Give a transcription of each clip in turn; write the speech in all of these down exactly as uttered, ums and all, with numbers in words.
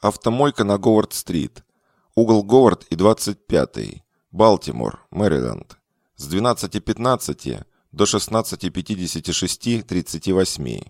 Автомойка на Говард-стрит. Угол Говард и двадцать пятый. Балтимор, Мэриленд. С двенадцати пятнадцати до шестнадцати пятидесяти шести тридцати восьми.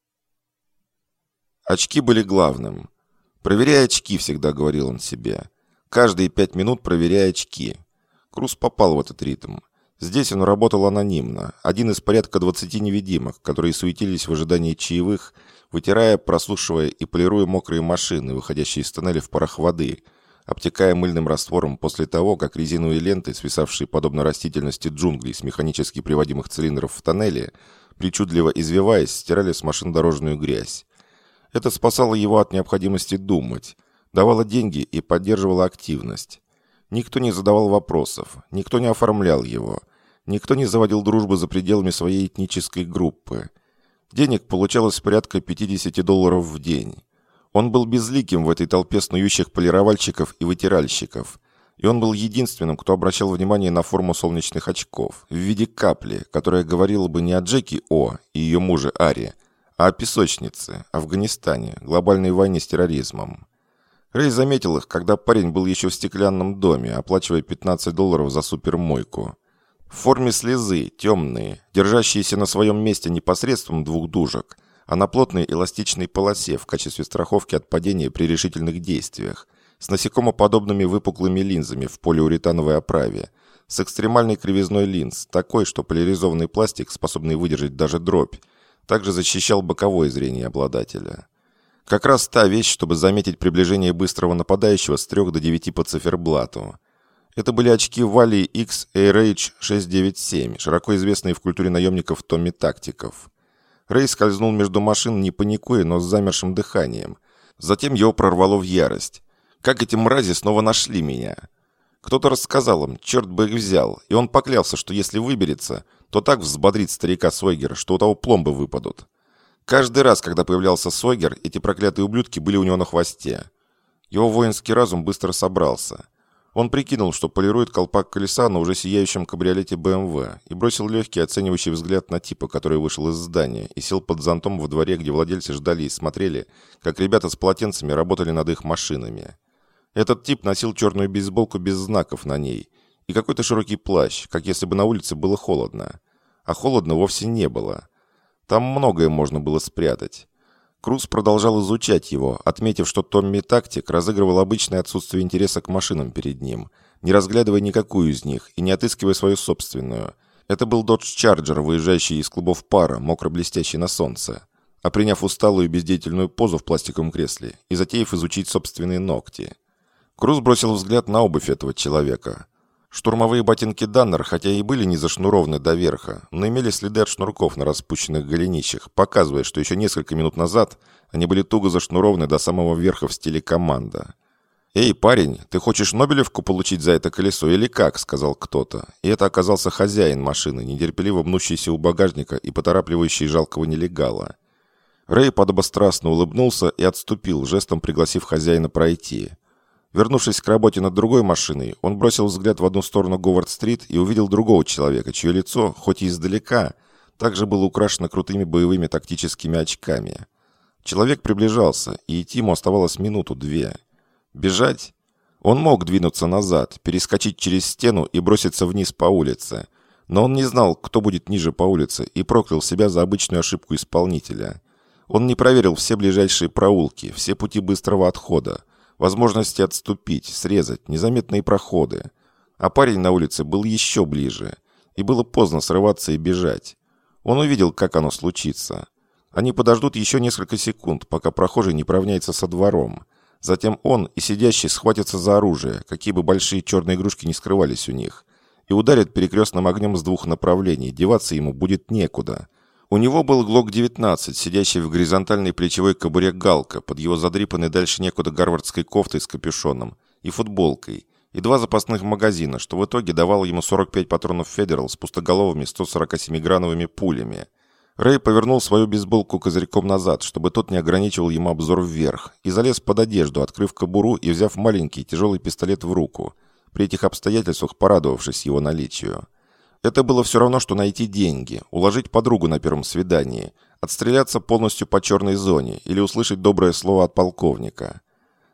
Очки были главным. «Проверяй очки», — всегда говорил он себе. «Каждые пять минут проверяй очки». Круз попал в этот ритм. Здесь он работал анонимно, один из порядка двадцати невидимых, которые суетились в ожидании чаевых, вытирая, прослушивая и полируя мокрые машины, выходящие из тоннеля в порох воды, обтекая мыльным раствором после того, как резиновые ленты, свисавшие подобно растительности джунглей с механически приводимых цилиндров в тоннеле, причудливо извиваясь, стирали с машин дорожную грязь. Это спасало его от необходимости думать, давало деньги и поддерживало активность. Никто не задавал вопросов, никто не оформлял его, никто не заводил дружбы за пределами своей этнической группы. Денег получалось порядка пятьдесят долларов в день. Он был безликим в этой толпе снующих полировальщиков и вытиральщиков, и он был единственным, кто обращал внимание на форму солнечных очков в виде капли, которая говорила бы не о Джеки О и ее муже Ари, а о песочнице, Афганистане, глобальной войне с терроризмом. Рэй заметил их, когда парень был еще в стеклянном доме, оплачивая пятнадцать долларов за супермойку. В форме слезы, темные, держащиеся на своем месте не посредством двух дужек, а на плотной эластичной полосе в качестве страховки от падения при решительных действиях, с насекомоподобными выпуклыми линзами в полиуретановой оправе, с экстремальной кривизной линз, такой, что поляризованный пластик, способный выдержать даже дробь, также защищал боковое зрение обладателя. Как раз та вещь, чтобы заметить приближение быстрого нападающего с трех до девяти по циферблату. Это были очки Валли X Air Rage шестьсот девяносто семь, широко известные в культуре наемников Томми Тактиков. Рэй скользнул между машин, не паникуя, но с замершим дыханием. Затем его прорвало в ярость. Как эти мрази снова нашли меня? Кто-то рассказал им, черт бы их взял, и он поклялся, что если выберется, то так взбодрит старика Сойгера, что у того пломбы выпадут. Каждый раз, когда появлялся Сойгер, эти проклятые ублюдки были у него на хвосте. Его воинский разум быстро собрался. Он прикинул, что полирует колпак колеса на уже сияющем кабриолете бэ эм вэ и бросил легкий оценивающий взгляд на типа, который вышел из здания и сел под зонтом во дворе, где владельцы ждали и смотрели, как ребята с полотенцами работали над их машинами. Этот тип носил черную бейсболку без знаков на ней и какой-то широкий плащ, как если бы на улице было холодно. А холодно вовсе не было. Там многое можно было спрятать. Круз продолжал изучать его, отметив, что Томми Тактик разыгрывал обычное отсутствие интереса к машинам перед ним, не разглядывая никакую из них и не отыскивая свою собственную. Это был Dodge Charger, выезжающий из клубов пара, мокро-блестящий на солнце. А приняв усталую и бездеятельную позу в пластиковом кресле и затеяв изучить собственные ногти. Круз бросил взгляд на обувь этого человека. Штурмовые ботинки Даннер, хотя и были не зашнурованы до верха, но имели следы от шнурков на распущенных голенищах, показывая, что еще несколько минут назад они были туго зашнурованы до самого верха в стиле команда. «Эй, парень, ты хочешь Нобелевку получить за это колесо или как?» — сказал кто-то. И это оказался хозяин машины, нетерпеливо мнущийся у багажника и поторапливающий жалкого нелегала. Рэй подобострастно улыбнулся и отступил, жестом пригласив хозяина пройти. Вернувшись к работе над другой машиной, он бросил взгляд в одну сторону Говард-стрит и увидел другого человека, чье лицо, хоть и издалека, также было украшено крутыми боевыми тактическими очками. Человек приближался, и идти ему оставалось минуту-две. Бежать? Он мог двинуться назад, перескочить через стену и броситься вниз по улице. Но он не знал, кто будет ниже по улице, и проклял себя за обычную ошибку исполнителя. Он не проверил все ближайшие проулки, все пути быстрого отхода, возможности отступить, срезать, незаметные проходы. А парень на улице был еще ближе, и было поздно срываться и бежать. Он увидел, как оно случится. Они подождут еще несколько секунд, пока прохожий не поравняется со двором. Затем он и сидящий схватятся за оружие, какие бы большие черные игрушки не скрывались у них, и ударят перекрестным огнем с двух направлений, деваться ему будет некуда. У него был глок девятнадцать, сидящий в горизонтальной плечевой кобуре галка, под его задрипанной дальше некуда гарвардской кофтой с капюшоном и футболкой, и два запасных магазина, что в итоге давало ему сорок пять патронов Федерал с пустоголовыми сто сорок семиграновыми пулями. Рэй повернул свою бейсболку козырьком назад, чтобы тот не ограничивал ему обзор вверх, и залез под одежду, открыв кобуру и взяв маленький тяжелый пистолет в руку, при этих обстоятельствах порадовавшись его наличию. Это было все равно, что найти деньги, уложить подругу на первом свидании, отстреляться полностью по черной зоне или услышать доброе слово от полковника.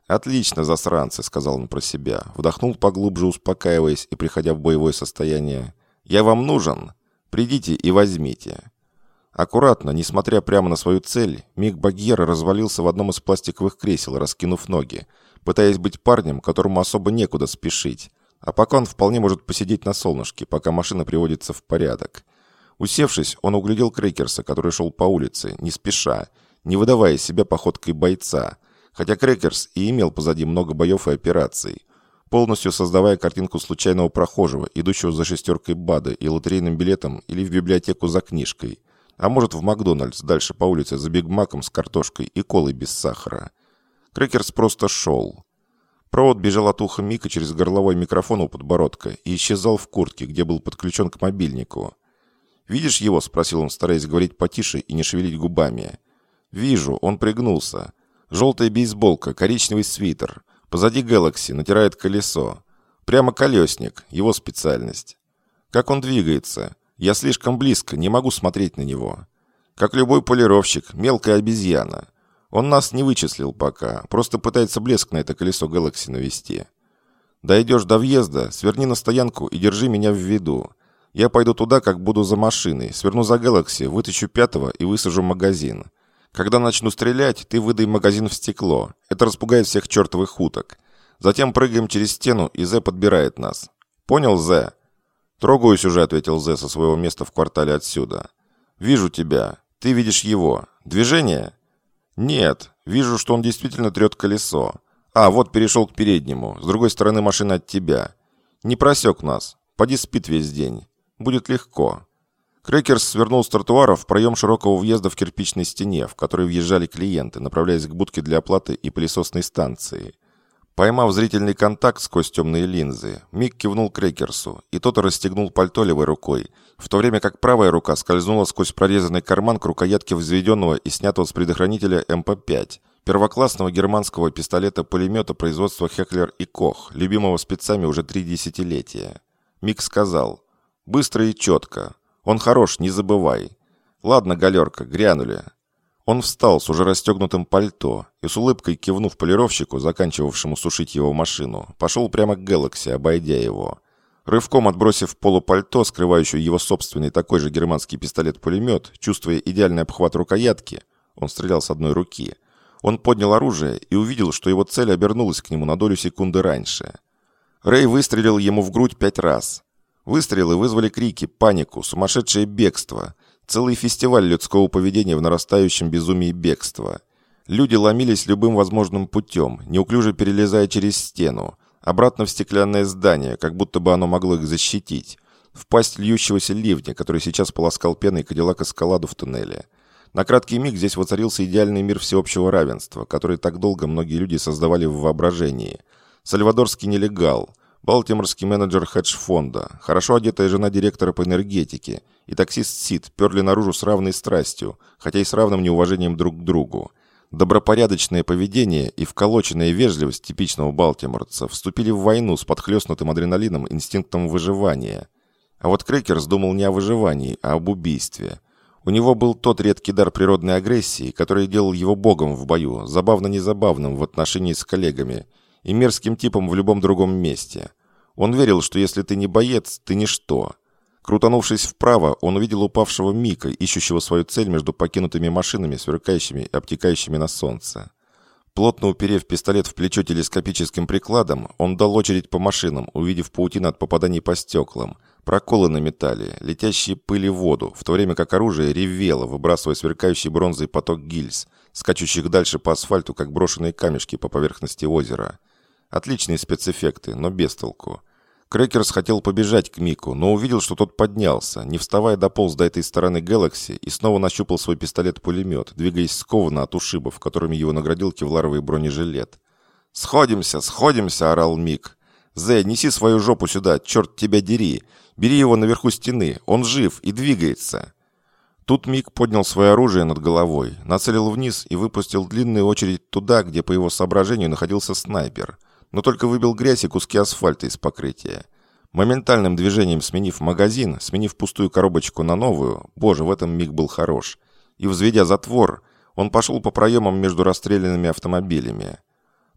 «Отлично, засранцы», — сказал он про себя. Вдохнул поглубже, успокаиваясь и приходя в боевое состояние. «Я вам нужен? Придите и возьмите». Аккуратно, несмотря прямо на свою цель, Мик Багьера развалился в одном из пластиковых кресел, раскинув ноги, пытаясь быть парнем, которому особо некуда спешить. А пока он вполне может посидеть на солнышке, пока машина приводится в порядок. Усевшись, он углядел Крекерса, который шел по улице, не спеша, не выдавая себя походкой бойца, хотя Крекерс и имел позади много боев и операций, полностью создавая картинку случайного прохожего, идущего за шестеркой БАДа и лотерейным билетом или в библиотеку за книжкой, а может в Макдональдс дальше по улице за бигмаком с картошкой и колой без сахара. Крекерс просто шел. Провод бежал от уха Мика через горловой микрофон у подбородка и исчезал в куртке, где был подключен к мобильнику. «Видишь его?» – спросил он, стараясь говорить потише и не шевелить губами. «Вижу, он пригнулся. Желтая бейсболка, коричневый свитер. Позади Galaxy, натирает колесо. Прямо колесник, его специальность. Как он двигается? Я слишком близко, не могу смотреть на него. Как любой полировщик, мелкая обезьяна. Он нас не вычислил пока, просто пытается блеск на это колесо Galaxy навести. Дойдешь до въезда, сверни на стоянку и держи меня в виду. Я пойду туда, как буду за машиной, сверну за Galaxy, вытащу пятого и высажу магазин. Когда начну стрелять, ты выдай магазин в стекло. Это распугает всех чертовых уток. Затем прыгаем через стену, и Зе подбирает нас. Понял, Зе?» «Трогаюсь уже», — ответил Зе со своего места в квартале отсюда. «Вижу тебя. Ты видишь его. Движение?» «Нет. Вижу, что он действительно трет колесо. А, вот перешел к переднему. С другой стороны машина от тебя. Не просек нас. Поди спит весь день. Будет легко». Крекерс свернул с тротуара в проем широкого въезда в кирпичной стене, в который въезжали клиенты, направляясь к будке для оплаты и пылесосной станции. Поймав зрительный контакт сквозь темные линзы, Мик кивнул Крекерсу, и тот расстегнул пальто левой рукой, в то время как правая рука скользнула сквозь прорезанный карман к рукоятке взведенного и снятого с предохранителя эм пэ пять, первоклассного германского пистолета-пулемета производства Хеклер и Кох, любимого спецами уже три десятилетия. Мик сказал: «Быстро и четко. Он хорош, не забывай. Ладно, галерка, грянули». Он встал с уже расстегнутым пальто и с улыбкой кивнув полировщику, заканчивавшему сушить его машину, пошел прямо к Galaxy, обойдя его. Рывком отбросив полупальто, скрывающую его собственный такой же германский пистолет-пулемет, чувствуя идеальный обхват рукоятки, он стрелял с одной руки, он поднял оружие и увидел, что его цель обернулась к нему на долю секунды раньше. Рэй выстрелил ему в грудь пять раз. Выстрелы вызвали крики, панику, сумасшедшее бегство. Целый фестиваль людского поведения в нарастающем безумии бегства. Люди ломились любым возможным путем, неуклюже перелезая через стену, обратно в стеклянное здание, как будто бы оно могло их защитить, в пасть льющегося ливня, который сейчас полоскал пеной Кадиллак Эскаладу в туннеле. На краткий миг здесь воцарился идеальный мир всеобщего равенства, который так долго многие люди создавали в воображении. Сальвадорский нелегал, балтиморский менеджер хедж-фонда, хорошо одетая жена директора по энергетике и таксист Сид перли наружу с равной страстью, хотя и с равным неуважением друг к другу. Добропорядочное поведение и вколоченная вежливость типичного балтиморца вступили в войну с подхлестнутым адреналином инстинктом выживания. А вот Крекерс думал не о выживании, а об убийстве. У него был тот редкий дар природной агрессии, который делал его богом в бою, забавно-незабавным в отношении с коллегами и мерзким типом в любом другом месте. Он верил, что если ты не боец, ты ничто. Крутанувшись вправо, он увидел упавшего Мика, ищущего свою цель между покинутыми машинами, сверкающими и обтекающими на солнце. Плотно уперев пистолет в плечо телескопическим прикладом, он дал очередь по машинам, увидев паутину от попаданий по стеклам, проколы на металле, летящие пыли в воду, в то время как оружие ревело, выбрасывая сверкающий бронзой поток гильз, скачущих дальше по асфальту, как брошенные камешки по поверхности озера. Отличные спецэффекты, но без толку. Крекерс хотел побежать к Мику, но увидел, что тот поднялся, не вставая дополз до этой стороны Galaxy и снова нащупал свой пистолет-пулемет, двигаясь скованно от ушибов, которыми его наградил кевларовый бронежилет. «Сходимся, сходимся!» – орал Мик. «Зе, неси свою жопу сюда, черт тебя дери! Бери его наверху стены, он жив и двигается!» Тут Мик поднял свое оружие над головой, нацелил вниз и выпустил длинную очередь туда, где, по его соображению, находился снайпер. Но только выбил грязь и куски асфальта из покрытия. Моментальным движением сменив магазин, сменив пустую коробочку на новую, боже, в этом Мик был хорош, и взведя затвор, он пошел по проемам между расстрелянными автомобилями.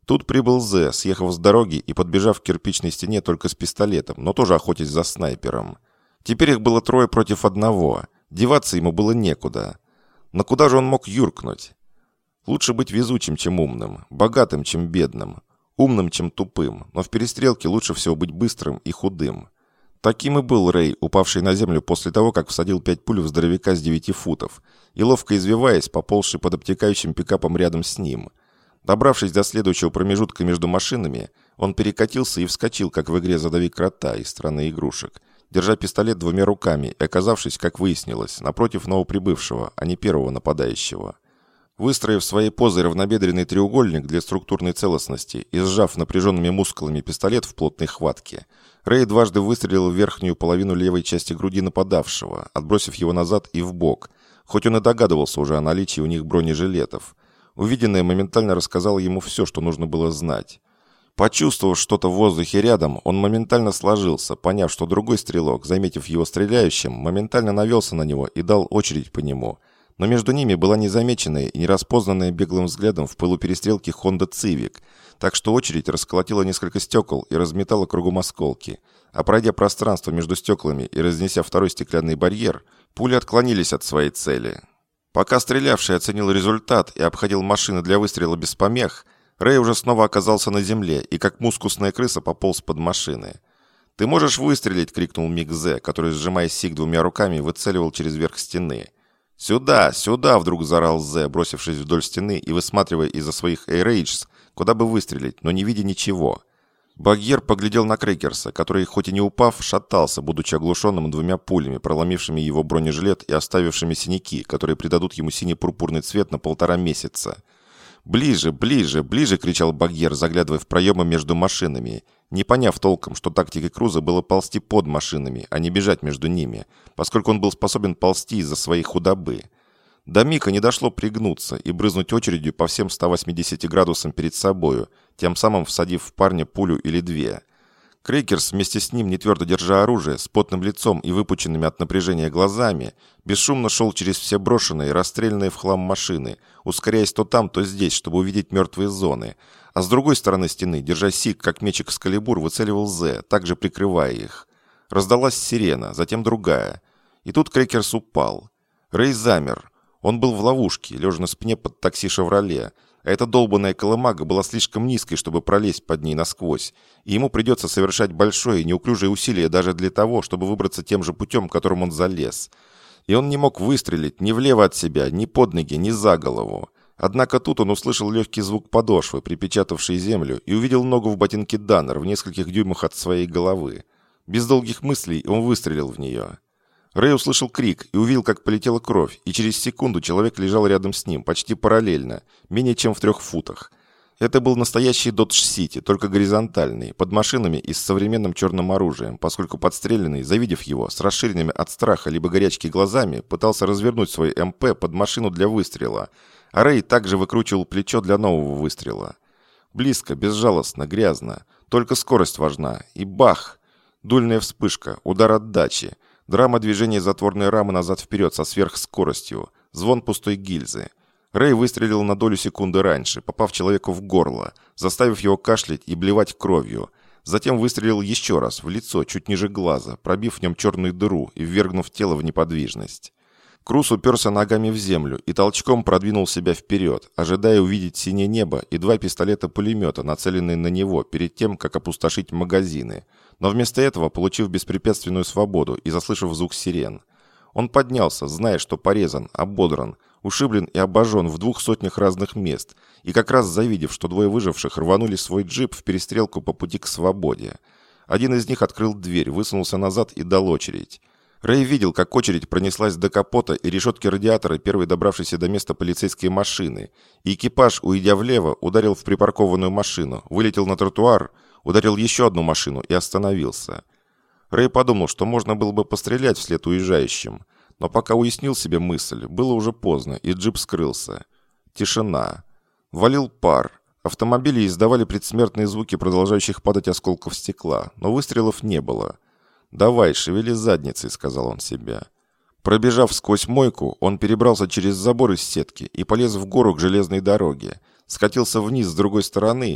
Тут прибыл Зе, съехав с дороги и подбежав к кирпичной стене только с пистолетом, но тоже охотясь за снайпером. Теперь их было трое против одного. Деваться ему было некуда. Но куда же он мог юркнуть? Лучше быть везучим, чем умным, богатым, чем бедным, умным, чем тупым, но в перестрелке лучше всего быть быстрым и худым. Таким и был Рэй, упавший на землю после того, как всадил пять пуль в здоровяка с девяти футов и, ловко извиваясь, поползший под обтекающим пикапом рядом с ним. Добравшись до следующего промежутка между машинами, он перекатился и вскочил, как в игре «Задави крота» из страны игрушек, держа пистолет двумя руками и оказавшись, как выяснилось, напротив новоприбывшего, а не первого нападающего. Выстроив своей позой равнобедренный треугольник для структурной целостности и сжав напряженными мускулами пистолет в плотной хватке, Рэй дважды выстрелил в верхнюю половину левой части груди нападавшего, отбросив его назад и вбок, хоть он и догадывался уже о наличии у них бронежилетов. Увиденное моментально рассказало ему все, что нужно было знать. Почувствовав что-то в воздухе рядом, он моментально сложился, поняв, что другой стрелок, заметив его стреляющим, моментально навелся на него и дал очередь по нему. Но между ними была незамеченная и нераспознанная беглым взглядом в пылу перестрелки Honda Civic, так что очередь расколотила несколько стекол и разметала кругом осколки. А пройдя пространство между стеклами и разнеся второй стеклянный барьер, пули отклонились от своей цели. Пока стрелявший оценил результат и обходил машины для выстрела без помех, Рэй уже снова оказался на земле и как мускусная крыса пополз под машины. «Ты можешь выстрелить!» — крикнул Мик Зе, который, сжимая сик двумя руками, выцеливал через верх стены. «Сюда! Сюда!» — вдруг заорал Зе, бросившись вдоль стены и высматривая из-за своих эйрейджс, куда бы выстрелить, но не видя ничего. Багьер поглядел на Крекерса, который, хоть и не упав, шатался, будучи оглушенным двумя пулями, проломившими его бронежилет и оставившими синяки, которые придадут ему синий-пурпурный цвет на полтора месяца. «Ближе, ближе, ближе!» — кричал Багьер, заглядывая в проемы между машинами, не поняв толком, что тактикой Круза было ползти под машинами, а не бежать между ними, поскольку он был способен ползти из-за своей худобы. До Мика не дошло пригнуться и брызнуть очередью по всем ста восьмидесяти градусам перед собою, тем самым всадив в парня пулю или две. Крекерс, вместе с ним, не твердо держа оружие, с потным лицом и выпученными от напряжения глазами, бесшумно шел через все брошенные, расстрелянные в хлам машины, ускоряясь то там, то здесь, чтобы увидеть мертвые зоны, а с другой стороны стены, держа сик, как меч Экскалибур, выцеливал Зе, также прикрывая их. Раздалась сирена, затем другая. И тут Крекерс упал. Рэй замер. Он был в ловушке, лежа на спине под такси «Шевроле», а эта долбаная колымага была слишком низкой, чтобы пролезть под ней насквозь, и ему придется совершать большое и неуклюжее усилие даже для того, чтобы выбраться тем же путем, которым он залез. И он не мог выстрелить ни влево от себя, ни под ноги, ни за голову. Однако тут он услышал легкий звук подошвы, припечатавшей землю, и увидел ногу в ботинке Даннер в нескольких дюймах от своей головы. Без долгих мыслей он выстрелил в нее. Рэй услышал крик и увидел, как полетела кровь, и через секунду человек лежал рядом с ним, почти параллельно, менее чем в трех футах. Это был настоящий Dodge City, только горизонтальный, под машинами и с современным черным оружием, поскольку подстреленный, завидев его, с расширенными от страха либо горячки глазами, пытался развернуть свой эм пэ под машину для выстрела, а Рэй также выкручивал плечо для нового выстрела. Близко, безжалостно, грязно, только скорость важна, и бах! Дульная вспышка, удар отдачи. Драма движения затворной рамы назад-вперед со сверхскоростью. Звон пустой гильзы. Рэй выстрелил на долю секунды раньше, попав человеку в горло, заставив его кашлять и блевать кровью. Затем выстрелил еще раз, в лицо, чуть ниже глаза, пробив в нем черную дыру и ввергнув тело в неподвижность. Круз уперся ногами в землю и толчком продвинул себя вперед, ожидая увидеть синее небо и два пистолета-пулемета, нацеленные на него, перед тем, как опустошить магазины. Но вместо этого, получив беспрепятственную свободу и заслышав звук сирен, он поднялся, зная, что порезан, ободран, ушиблен и обожжен в двух сотнях разных мест, и как раз завидев, что двое выживших рванули свой джип в перестрелку по пути к свободе. Один из них открыл дверь, высунулся назад и дал очередь. Рэй видел, как очередь пронеслась до капота и решетки радиатора первой добравшейся до места полицейской машины, и экипаж, уйдя влево, ударил в припаркованную машину, вылетел на тротуар, ударил еще одну машину и остановился. Рэй подумал, что можно было бы пострелять вслед уезжающим, но пока уяснил себе мысль, было уже поздно, и джип скрылся. Тишина. Валил пар. Автомобили издавали предсмертные звуки продолжающих падать осколков стекла, но выстрелов не было. «Давай, шевели задницей», — сказал он себе. Пробежав сквозь мойку, он перебрался через забор из сетки и полез в гору к железной дороге, скатился вниз с другой стороны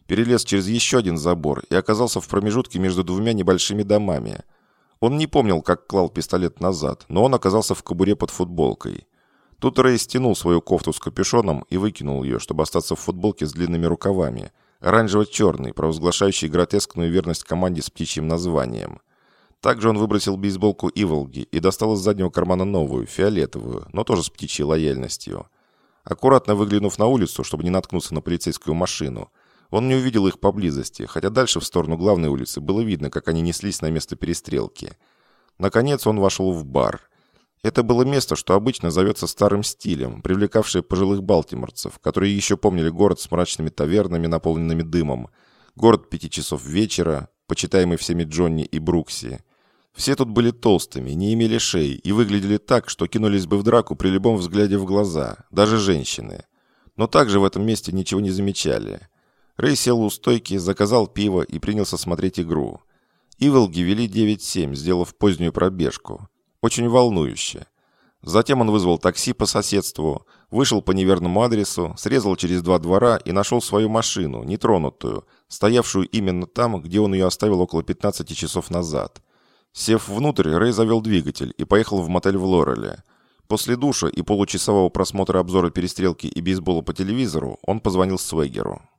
перелез через еще один забор и оказался в промежутке между двумя небольшими домами. Он не помнил, как клал пистолет назад, но он оказался в кобуре под футболкой. Тут Рэй стянул свою кофту с капюшоном и выкинул ее, чтобы остаться в футболке с длинными рукавами, оранжево-черный, провозглашающий гротескную верность команде с птичьим названием. Также он выбросил бейсболку Иволги и достал из заднего кармана новую, фиолетовую, но тоже с птичьей лояльностью. Аккуратно выглянув на улицу, чтобы не наткнуться на полицейскую машину, он не увидел их поблизости, хотя дальше в сторону главной улицы было видно, как они неслись на место перестрелки. Наконец он вошел в бар. Это было место, что обычно зовется старым стилем, привлекавшее пожилых балтиморцев, которые еще помнили город с мрачными тавернами, наполненными дымом, город пяти часов вечера, почитаемый всеми Джонни и Брукси. Все тут были толстыми, не имели шеи и выглядели так, что кинулись бы в драку при любом взгляде в глаза, даже женщины. Но также в этом месте ничего не замечали. Рэй сел у стойки, заказал пиво и принялся смотреть игру. Иволги вели девять семь, сделав позднюю пробежку. Очень волнующе. Затем он вызвал такси по соседству, вышел по неверному адресу, срезал через два двора и нашел свою машину, нетронутую, стоявшую именно там, где он ее оставил около пятнадцати часов назад. Сев внутрь, Рэй завел двигатель и поехал в мотель в Лореле. После душа и получасового просмотра обзора перестрелки и бейсбола по телевизору он позвонил Свегеру.